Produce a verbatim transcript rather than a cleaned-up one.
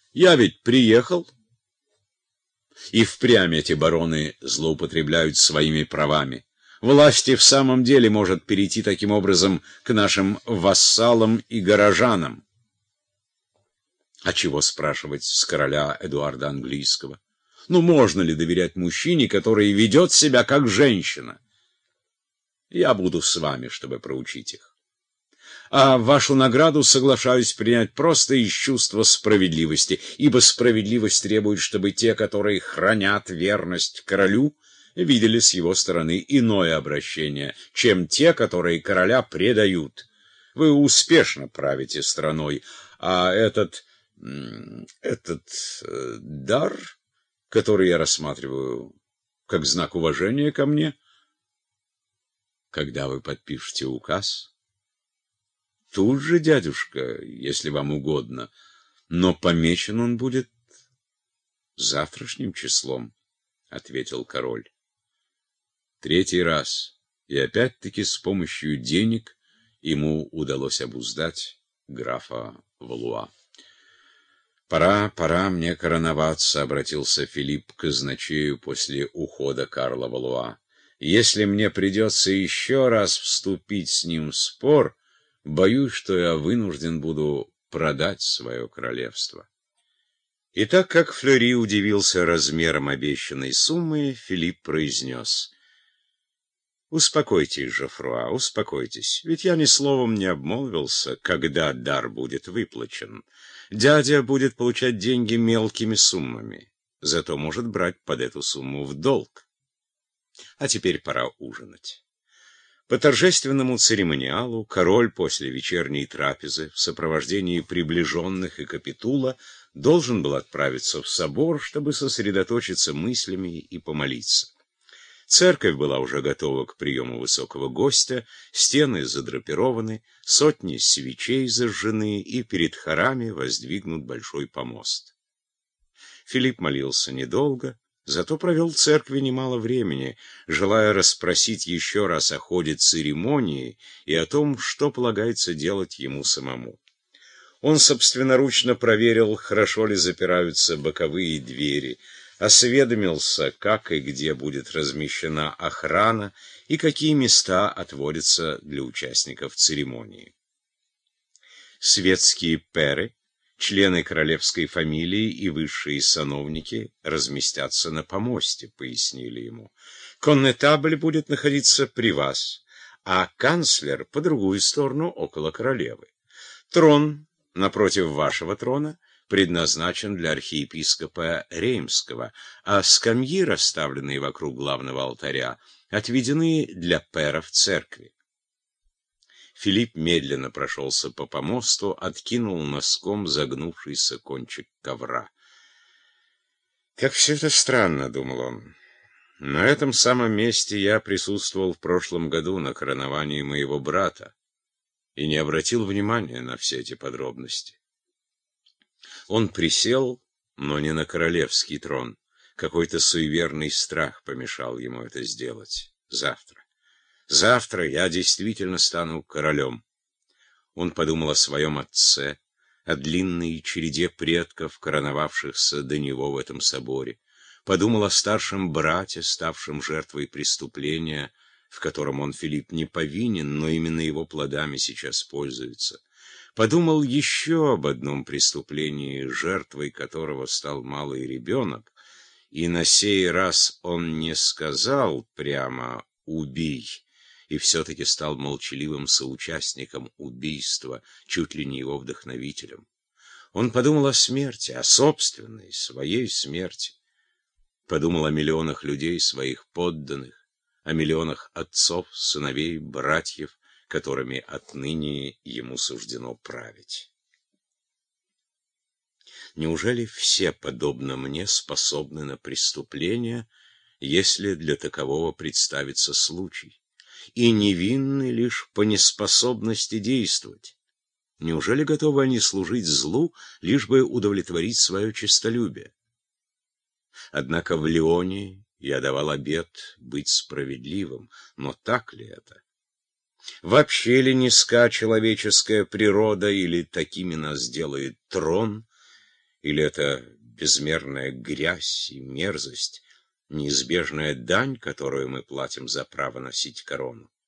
Я ведь приехал, и впрямь эти бароны злоупотребляют своими правами. Власть и в самом деле может перейти таким образом к нашим вассалам и горожанам. А чего спрашивать с короля Эдуарда Английского? Ну, можно ли доверять мужчине, который ведет себя как женщина? Я буду с вами, чтобы проучить их. А вашу награду соглашаюсь принять просто из чувства справедливости, ибо справедливость требует, чтобы те, которые хранят верность королю, видели с его стороны иное обращение, чем те, которые короля предают. Вы успешно правите страной, а этот, этот э, дар, который я рассматриваю как знак уважения ко мне, когда вы подпишете указ... Тут же, дядюшка, если вам угодно, но помечен он будет завтрашним числом, — ответил король. Третий раз, и опять-таки с помощью денег ему удалось обуздать графа Валуа. «Пора, пора мне короноваться», — обратился Филипп к казначею после ухода Карла Валуа. «Если мне придется еще раз вступить с ним в спор, боюсь, что я вынужден буду продать свое королевство». И так как Флери удивился размером обещанной суммы, Филипп произнес: «Успокойтесь, Жофруа, успокойтесь, ведь я ни словом не обмолвился, когда дар будет выплачен. Дядя будет получать деньги мелкими суммами, зато может брать под эту сумму в долг. А теперь пора ужинать». По торжественному церемониалу король после вечерней трапезы в сопровождении приближенных и капитула должен был отправиться в собор, чтобы сосредоточиться мыслями и помолиться. Церковь была уже готова к приему высокого гостя, стены задрапированы, сотни свечей зажжены, и перед хорами воздвигнут большой помост. Филипп молился недолго, зато провел в церкви немало времени, желая расспросить еще раз о ходе церемонии и о том, что полагается делать ему самому. Он собственноручно проверил, хорошо ли запираются боковые двери, осведомился, как и где будет размещена охрана и какие места отводятся для участников церемонии. Светские пэры, члены королевской фамилии и высшие сановники разместятся на помосте, пояснили ему. Коннетабль будет находиться при вас, а канцлер по другую сторону, около королевы. Трон напротив вашего трона предназначен для архиепископа Реймского, а скамьи, расставленные вокруг главного алтаря, отведены для пэров церкви. Филипп медленно прошелся по помосту, откинул носком загнувшийся кончик ковра. «Как все это странно», — думал он. «На этом самом месте я присутствовал в прошлом году на короновании моего брата и не обратил внимания на все эти подробности». Он присел, но не на королевский трон. Какой-то суеверный страх помешал ему это сделать. Завтра. Завтра я действительно стану королем. Он подумал о своем отце, о длинной череде предков, короновавшихся до него в этом соборе. Подумал о старшем брате, ставшем жертвой преступления, в котором он, Филипп, не повинен, но именно его плодами сейчас пользуется. Подумал еще об одном преступлении, жертвой которого стал малый ребенок, и на сей раз он не сказал прямо «убей», и все-таки стал молчаливым соучастником убийства, чуть ли не его вдохновителем. Он подумал о смерти, о собственной, своей смерти. Подумал о миллионах людей, своих подданных, о миллионах отцов, сыновей, братьев, которыми отныне ему суждено править. Неужели все, подобно мне, способны на преступление, если для такового представится случай, и невинны лишь по неспособности действовать? Неужели готовы они служить злу, лишь бы удовлетворить свое честолюбие? Однако в Лионе я давал обет быть справедливым, но так ли это? Вообще ли низка человеческая природа, или такими нас делает трон, Или это безмерная грязь и мерзость, неизбежная дань, которую мы платим за право носить корону?